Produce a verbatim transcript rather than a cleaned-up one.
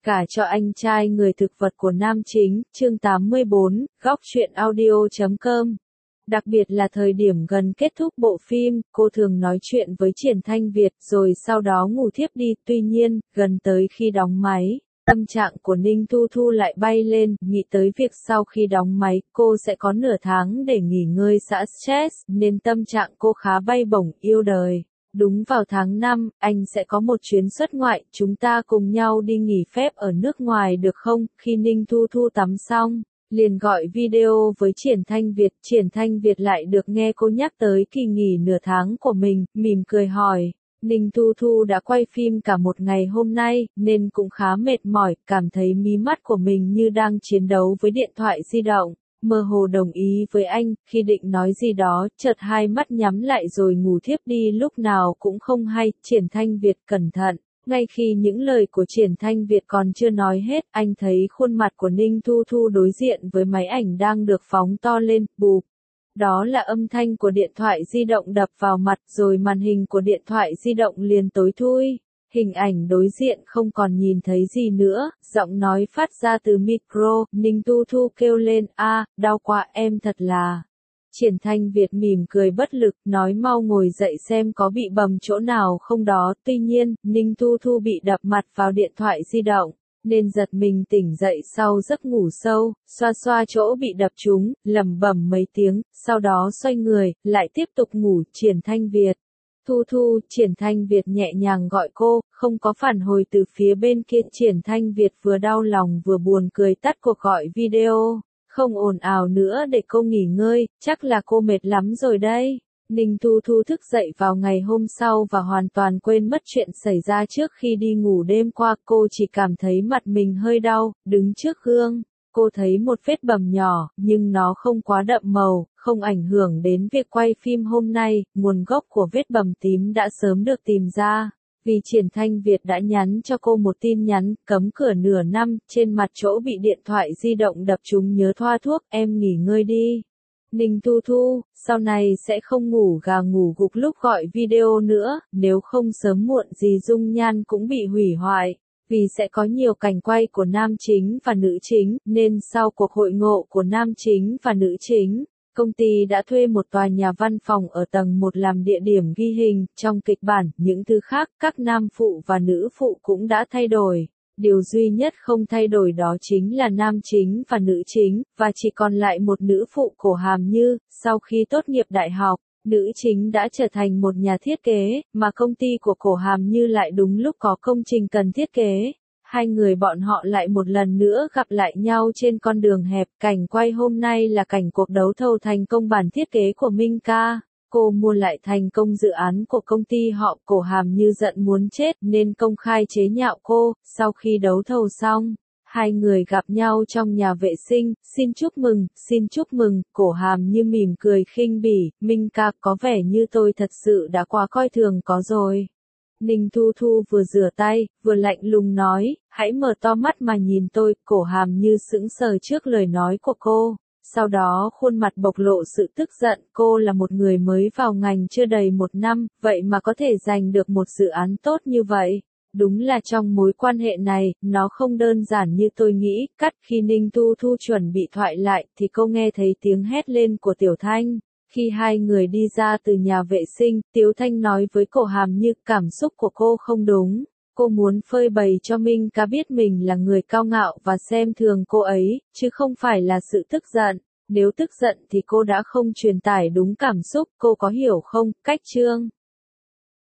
Gả cho anh trai người thực vật của nam chính, chương tám mươi bốn, góc truyện audio chấm com. Đặc biệt là thời điểm gần kết thúc bộ phim, cô thường nói chuyện với Triển Thanh Việt rồi sau đó ngủ thiếp đi. Tuy nhiên, gần tới khi đóng máy, tâm trạng của Ninh Thu Thu lại bay lên, nghĩ tới việc sau khi đóng máy, cô sẽ có nửa tháng để nghỉ ngơi xả stress, nên tâm trạng cô khá bay bổng, yêu đời. Đúng vào tháng năm, anh sẽ có một chuyến xuất ngoại, chúng ta cùng nhau đi nghỉ phép ở nước ngoài được không? Khi Ninh Thu Thu tắm xong, liền gọi video với Triển Thanh Việt. Triển Thanh Việt lại được nghe cô nhắc tới kỳ nghỉ nửa tháng của mình, mỉm cười hỏi. Ninh Thu Thu đã quay phim cả một ngày hôm nay, nên cũng khá mệt mỏi, cảm thấy mí mắt của mình như đang chiến đấu với điện thoại di động. Mơ hồ đồng ý với anh, khi định nói gì đó, chợt hai mắt nhắm lại rồi ngủ thiếp đi lúc nào cũng không hay. Triển Thanh Việt cẩn thận, ngay khi những lời của Triển Thanh Việt còn chưa nói hết, anh thấy khuôn mặt của Ninh Thu Thu đối diện với máy ảnh đang được phóng to lên, bụp. Đó là âm thanh của điện thoại di động đập vào mặt, rồi màn hình của điện thoại di động liền tối thui. Hình ảnh đối diện không còn nhìn thấy gì nữa, giọng nói phát ra từ micro, Ninh Thu Thu kêu lên, a, đau quá em thật là. Triển Thanh Việt mỉm cười bất lực, nói mau ngồi dậy xem có bị bầm chỗ nào không đó. Tuy nhiên, Ninh Thu Thu bị đập mặt vào điện thoại di động, nên giật mình tỉnh dậy sau giấc ngủ sâu, xoa xoa chỗ bị đập trúng, lẩm bẩm mấy tiếng, sau đó xoay người, lại tiếp tục ngủ. Triển Thanh Việt. Thu Thu, Triển Thanh Việt nhẹ nhàng gọi cô, không có phản hồi từ phía bên kia. Triển Thanh Việt vừa đau lòng vừa buồn cười tắt cuộc gọi video, không ồn ào nữa để cô nghỉ ngơi, chắc là cô mệt lắm rồi đây. Ninh Thu Thu thức dậy vào ngày hôm sau và hoàn toàn quên mất chuyện xảy ra trước khi đi ngủ đêm qua. Cô chỉ cảm thấy mặt mình hơi đau, đứng trước gương. Cô thấy một vết bầm nhỏ, nhưng nó không quá đậm màu, không ảnh hưởng đến việc quay phim hôm nay. Nguồn gốc của vết bầm tím đã sớm được tìm ra, vì Triển Thanh Việt đã nhắn cho cô một tin nhắn, cấm cửa nửa năm, trên mặt chỗ bị điện thoại di động đập trúng nhớ thoa thuốc, em nghỉ ngơi đi. Ninh Thu Thu, sau này sẽ không ngủ gà ngủ gục lúc gọi video nữa, nếu không sớm muộn gì dung nhan cũng bị hủy hoại. Vì sẽ có nhiều cảnh quay của nam chính và nữ chính, nên sau cuộc hội ngộ của nam chính và nữ chính, công ty đã thuê một tòa nhà văn phòng ở tầng một làm địa điểm ghi hình. Trong kịch bản, những thứ khác, các nam phụ và nữ phụ cũng đã thay đổi. Điều duy nhất không thay đổi đó chính là nam chính và nữ chính, và chỉ còn lại một nữ phụ. Cổ Hàm Như. Sau khi tốt nghiệp đại học, nữ chính đã trở thành một nhà thiết kế, mà công ty của Cổ Hàm Như lại đúng lúc có công trình cần thiết kế. Hai người bọn họ lại một lần nữa gặp lại nhau trên con đường hẹp. Cảnh quay hôm nay là cảnh cuộc đấu thầu thành công bản thiết kế của Minh Ca. Cô mua lại thành công dự án của công ty họ. Cổ Hàm Như giận muốn chết nên công khai chế nhạo cô. Sau khi đấu thầu xong, hai người gặp nhau trong nhà vệ sinh. Xin chúc mừng, xin chúc mừng. Cổ Hàm Như mỉm cười khinh bỉ. Minh Ca, có vẻ như tôi thật sự đã quá coi thường có rồi. Ninh Thu Thu vừa rửa tay, vừa lạnh lùng nói, hãy mở to mắt mà nhìn tôi. Cổ Hàm Như sững sờ trước lời nói của cô. Sau đó khuôn mặt bộc lộ sự tức giận. Cô là một người mới vào ngành chưa đầy một năm, vậy mà có thể giành được một dự án tốt như vậy. Đúng là trong mối quan hệ này, nó không đơn giản như tôi nghĩ. Cắt. Khi Ninh Thu Thu chuẩn bị thoại lại, thì cô nghe thấy tiếng hét lên của Tiểu Thanh. Khi hai người đi ra từ nhà vệ sinh, Tiểu Thanh nói với Cổ Hàm Như, cảm xúc của cô không đúng. Cô muốn phơi bày cho Minh Ca biết mình là người cao ngạo và xem thường cô ấy, chứ không phải là sự tức giận. Nếu tức giận thì cô đã không truyền tải đúng cảm xúc, cô có hiểu không? Cách chương